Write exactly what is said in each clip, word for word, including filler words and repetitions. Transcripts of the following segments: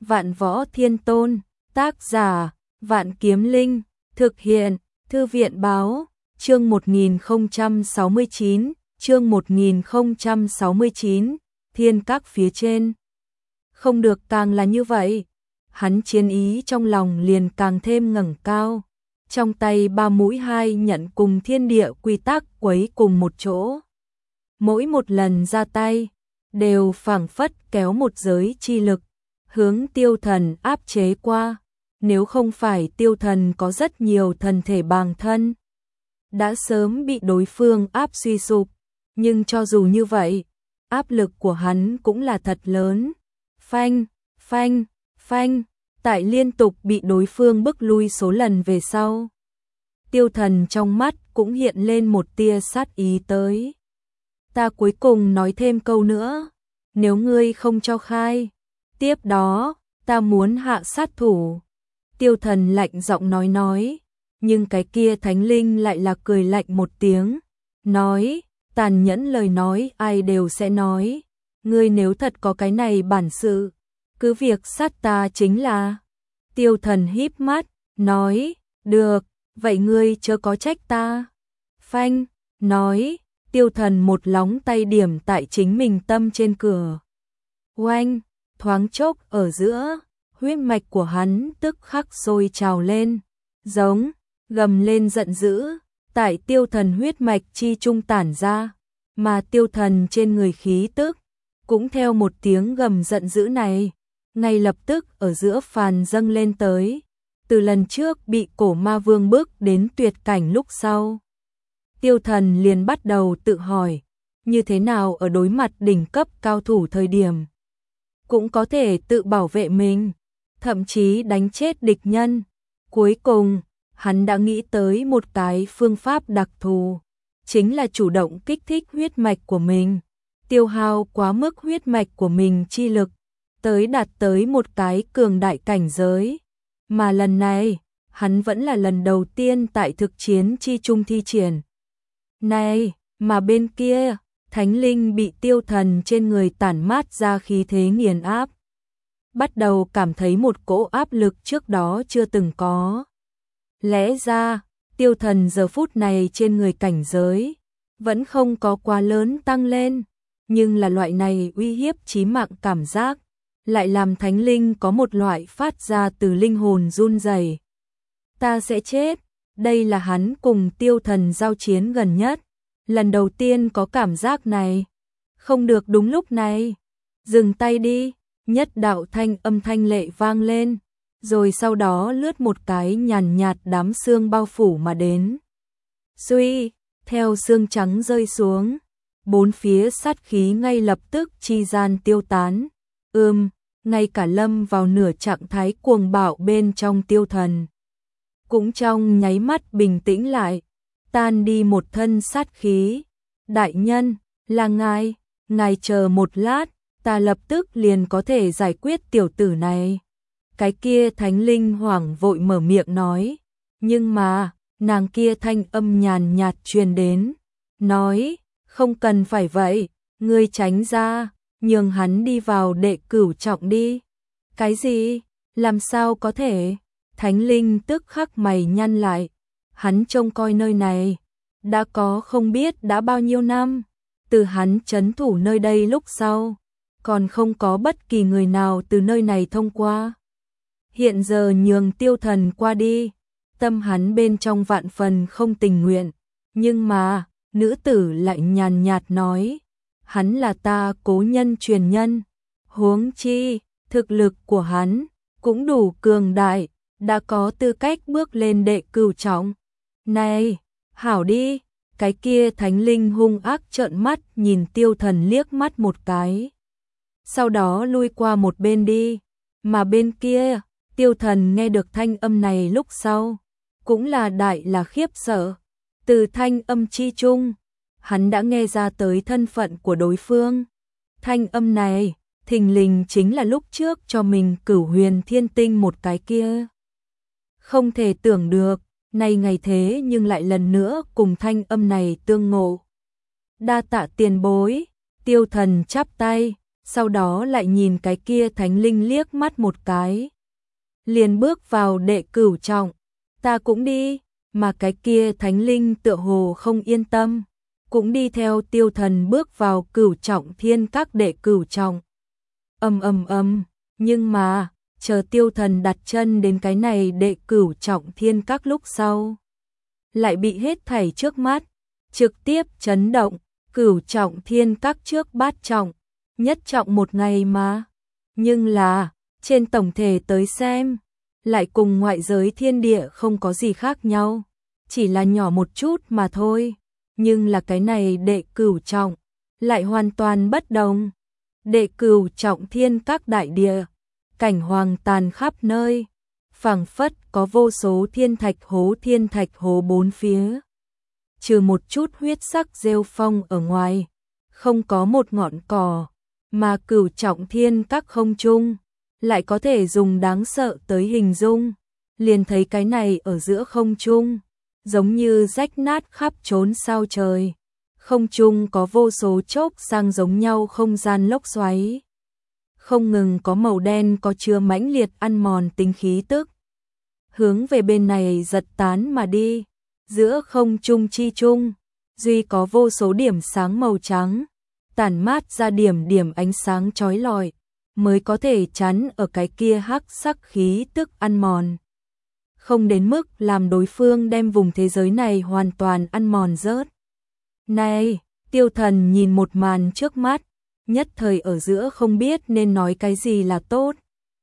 Vạn Võ Thiên Tôn, tác giả, Vạn Kiếm Linh, thực hiện, Thư viện báo, chương một nghìn không trăm sáu mươi chín, chương một nghìn không trăm sáu mươi chín, thiên các phía trên. Không được càng là như vậy, hắn chiến ý trong lòng liền càng thêm ngẩng cao, trong tay ba mũi hai nhận cùng thiên địa quy tắc quấy cùng một chỗ. Mỗi một lần ra tay, đều phảng phất kéo một giới chi lực, hướng Tiêu Thần áp chế qua, nếu không phải Tiêu Thần có rất nhiều thần thể bàng thân, đã sớm bị đối phương áp suy sụp, nhưng cho dù như vậy, áp lực của hắn cũng là thật lớn. Phanh, phanh, phanh, tại liên tục bị đối phương bức lui số lần về sau. Tiêu Thần trong mắt cũng hiện lên một tia sát ý tới. Ta cuối cùng nói thêm câu nữa, nếu ngươi không cho khai, tiếp đó, ta muốn hạ sát thủ. Tiêu Thần lạnh giọng nói nói, nhưng cái kia thánh linh lại là cười lạnh một tiếng, nói, tàn nhẫn lời nói ai đều sẽ nói, ngươi nếu thật có cái này bản sự, cứ việc sát ta chính là. Tiêu Thần híp mắt, nói, được, vậy ngươi chớ có trách ta. Phanh, nói, Tiêu Thần một lóng tay điểm tại chính mình tâm trên cửa. Oanh, thoáng chốc ở giữa, huyết mạch của hắn tức khắc sôi trào lên, giống, gầm lên giận dữ, tại Tiêu Thần huyết mạch chi trung tản ra, mà Tiêu Thần trên người khí tức, cũng theo một tiếng gầm giận dữ này, ngay lập tức ở giữa phàn dâng lên tới, từ lần trước bị cổ ma vương bước đến tuyệt cảnh lúc sau. Tiêu Thần liền bắt đầu tự hỏi, như thế nào ở đối mặt đỉnh cấp cao thủ thời điểm, cũng có thể tự bảo vệ mình, thậm chí đánh chết địch nhân. Cuối cùng, hắn đã nghĩ tới một cái phương pháp đặc thù, chính là chủ động kích thích huyết mạch của mình, tiêu hao quá mức huyết mạch của mình chi lực, tới đạt tới một cái cường đại cảnh giới. Mà lần này, hắn vẫn là lần đầu tiên tại thực chiến chi trung thi triển. Này, mà bên kia, thánh linh bị Tiêu Thần trên người tản mát ra khí thế nghiền áp, bắt đầu cảm thấy một cỗ áp lực trước đó chưa từng có. Lẽ ra, Tiêu Thần giờ phút này trên người cảnh giới, vẫn không có quá lớn tăng lên, nhưng là loại này uy hiếp chí mạng cảm giác, lại làm thánh linh có một loại phát ra từ linh hồn run rẩy. Ta sẽ chết, đây là hắn cùng Tiêu Thần giao chiến gần nhất, lần đầu tiên có cảm giác này. Không được, đúng lúc này, dừng tay đi, nhất đạo thanh âm thanh lệ vang lên, rồi sau đó lướt một cái nhàn nhạt đám sương bao phủ mà đến. Suy, theo sương trắng rơi xuống, bốn phía sát khí ngay lập tức chi gian tiêu tán. Ừm, ngay cả lâm vào nửa trạng thái cuồng bạo bên trong Tiêu Thần, cũng trong nháy mắt bình tĩnh lại, tan đi một thân sát khí. Đại nhân, là ngài, ngài chờ một lát, ta lập tức liền có thể giải quyết tiểu tử này. Cái kia thánh linh hoảng vội mở miệng nói, nhưng mà, nàng kia thanh âm nhàn nhạt truyền đến, nói, không cần phải vậy, ngươi tránh ra, nhường hắn đi vào đệ cửu trọng đi. Cái gì? Làm sao có thể? Thánh linh tức khắc mày nhăn lại, hắn trông coi nơi này, đã có không biết đã bao nhiêu năm, từ hắn trấn thủ nơi đây lúc sau, còn không có bất kỳ người nào từ nơi này thông qua. Hiện giờ nhường Tiêu Thần qua đi, tâm hắn bên trong vạn phần không tình nguyện, nhưng mà, nữ tử lại nhàn nhạt nói, hắn là ta cố nhân truyền nhân, huống chi, thực lực của hắn cũng đủ cường đại, đã có tư cách bước lên đệ cửu trọng. Này, hảo đi, cái kia thánh linh hung ác trợn mắt nhìn Tiêu Thần liếc mắt một cái, sau đó lui qua một bên đi. Mà bên kia, Tiêu Thần nghe được thanh âm này lúc sau, cũng là đại là khiếp sợ. Từ thanh âm chi chung, hắn đã nghe ra tới thân phận của đối phương. Thanh âm này, thình lình chính là lúc trước cho mình Cửu Huyền Thiên Tinh một cái kia. Không thể tưởng được, nay ngày thế nhưng lại lần nữa cùng thanh âm này tương ngộ. Đa tạ tiền bối, Tiêu Thần chắp tay, sau đó lại nhìn cái kia thánh linh liếc mắt một cái. Liền bước vào đệ cửu trọng, ta cũng đi, mà cái kia thánh linh tựa hồ không yên tâm, cũng đi theo Tiêu Thần bước vào cửu trọng thiên các đệ cửu trọng. Ầm ầm ầm, nhưng mà, chờ Tiêu Thần đặt chân đến cái này đệ cửu trọng thiên các lúc sau, lại bị hết thảy trước mắt trực tiếp chấn động. Cửu trọng thiên các trước bát trọng, nhất trọng một ngày mà, nhưng là trên tổng thể tới xem, lại cùng ngoại giới thiên địa không có gì khác nhau, chỉ là nhỏ một chút mà thôi. Nhưng là cái này đệ cửu trọng lại hoàn toàn bất đồng. Đệ cửu trọng thiên các đại địa, cảnh hoàng tàn khắp nơi, phảng phất có vô số thiên thạch hố thiên thạch hố bốn phía. Trừ một chút huyết sắc rêu phong ở ngoài, không có một ngọn cỏ, mà cửu trọng thiên các không trung, lại có thể dùng đáng sợ tới hình dung. Liền thấy cái này ở giữa không trung, giống như rách nát khắp trốn sao trời. Không trung có vô số chốc sang giống nhau không gian lốc xoáy. Không ngừng có màu đen có chứa mãnh liệt ăn mòn tính khí tức, hướng về bên này giật tán mà đi. Giữa không trung chi trung, duy có vô số điểm sáng màu trắng, tản mát ra điểm điểm ánh sáng chói lọi, mới có thể chắn ở cái kia hắc sắc khí tức ăn mòn. Không đến mức làm đối phương đem vùng thế giới này hoàn toàn ăn mòn rớt. Này, Tiêu Thần nhìn một màn trước mắt, nhất thời ở giữa không biết nên nói cái gì là tốt.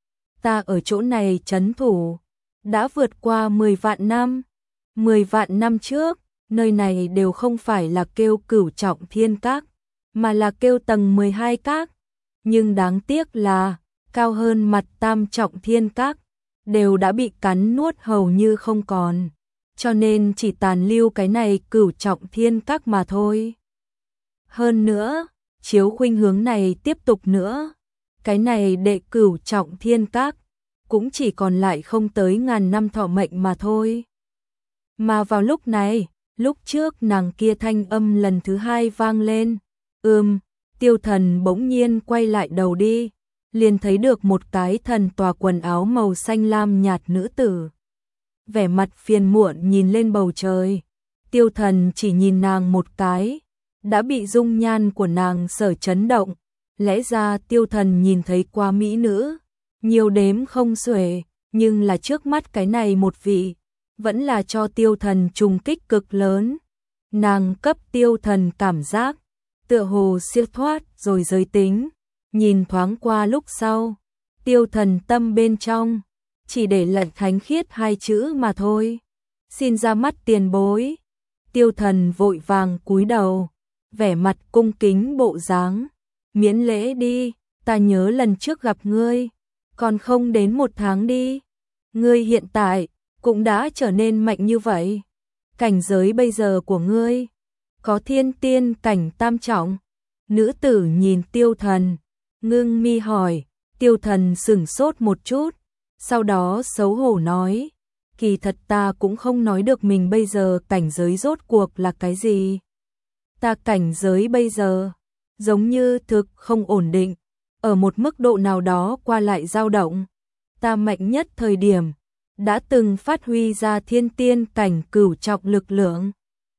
Ta ở chỗ này trấn thủ, đã vượt qua mười vạn năm. Mười vạn năm trước, nơi này đều không phải là kêu cửu trọng thiên các, mà là kêu tầng mười hai các. Nhưng đáng tiếc là, cao hơn mặt tam trọng thiên các, đều đã bị cắn nuốt hầu như không còn. Cho nên chỉ tàn lưu cái này cửu trọng thiên các mà thôi. Hơn nữa, chiếu khuynh hướng này tiếp tục nữa, cái này đệ cửu trọng thiên các, cũng chỉ còn lại không tới ngàn năm thọ mệnh mà thôi. Mà vào lúc này, lúc trước nàng kia thanh âm lần thứ hai vang lên. Ừm, Tiêu Thần bỗng nhiên quay lại đầu đi, liền thấy được một cái thần tòa quần áo màu xanh lam nhạt nữ tử. Vẻ mặt phiền muộn nhìn lên bầu trời, Tiêu Thần chỉ nhìn nàng một cái, đã bị dung nhan của nàng sở chấn động. Lẽ ra Tiêu Thần nhìn thấy qua mỹ nữ, nhiều đếm không xuể, nhưng là trước mắt cái này một vị, vẫn là cho Tiêu Thần trùng kích cực lớn. Nàng cấp Tiêu Thần cảm giác, tựa hồ siêu thoát rồi giới tính. Nhìn thoáng qua lúc sau, Tiêu Thần tâm bên trong, chỉ để lận thánh khiết hai chữ mà thôi. Xin ra mắt tiền bối. Tiêu Thần vội vàng cúi đầu, vẻ mặt cung kính bộ dáng. Miễn lễ đi, ta nhớ lần trước gặp ngươi, còn không đến một tháng đi. Ngươi hiện tại cũng đã trở nên mạnh như vậy. Cảnh giới bây giờ của ngươi, có thiên tiên cảnh tam trọng. Nữ tử nhìn Tiêu Thần, ngưng mi hỏi. Tiêu Thần sửng sốt một chút, sau đó xấu hổ nói, kỳ thật ta cũng không nói được mình bây giờ cảnh giới rốt cuộc là cái gì. Ta cảnh giới bây giờ, giống như thực không ổn định, ở một mức độ nào đó qua lại dao động. Ta mạnh nhất thời điểm, đã từng phát huy ra thiên tiên cảnh cửu trọng lực lượng.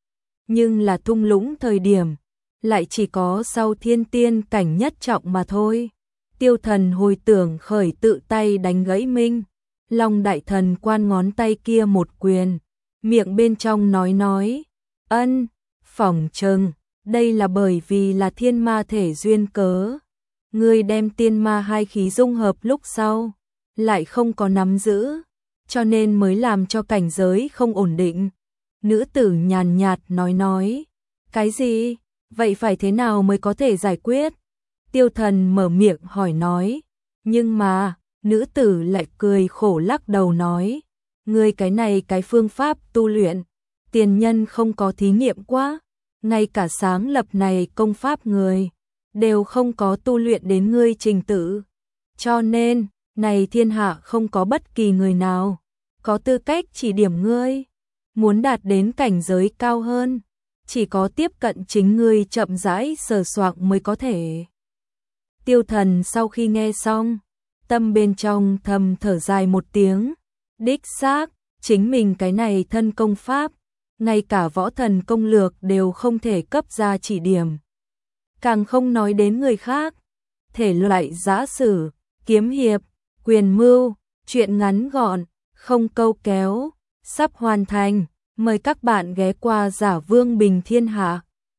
Nhưng là thung lũng thời điểm, lại chỉ có sau thiên tiên cảnh nhất trọng mà thôi. Tiêu Thần hồi tưởng khởi tự tay đánh gãy Minh Long đại thần quan ngón tay kia một quyền, miệng bên trong nói nói, ân, phỏng chừng, đây là bởi vì là thiên ma thể duyên cớ. Ngươi đem tiên ma hai khí dung hợp lúc sau, lại không có nắm giữ, cho nên mới làm cho cảnh giới không ổn định. Nữ tử nhàn nhạt nói nói, cái gì? Vậy phải thế nào mới có thể giải quyết? Tiêu Thần mở miệng hỏi nói, nhưng mà, nữ tử lại cười khổ lắc đầu nói, ngươi cái này cái phương pháp tu luyện, tiền nhân không có thí nghiệm quá, ngay cả sáng lập này công pháp người, đều không có tu luyện đến ngươi trình tự. Cho nên, này thiên hạ không có bất kỳ người nào, có tư cách chỉ điểm ngươi. Muốn đạt đến cảnh giới cao hơn, chỉ có tiếp cận chính ngươi chậm rãi sờ soạng mới có thể. Tiêu Thần sau khi nghe xong, tâm bên trong thầm thở dài một tiếng, đích xác, chính mình cái này thân công pháp, ngay cả võ thần công lược đều không thể cấp ra chỉ điểm. Càng không nói đến người khác, thể loại giã sử, kiếm hiệp, quyền mưu, chuyện ngắn gọn, không câu kéo, sắp hoàn thành, mời các bạn ghé qua Giả Vương Bình Thiên Hạ.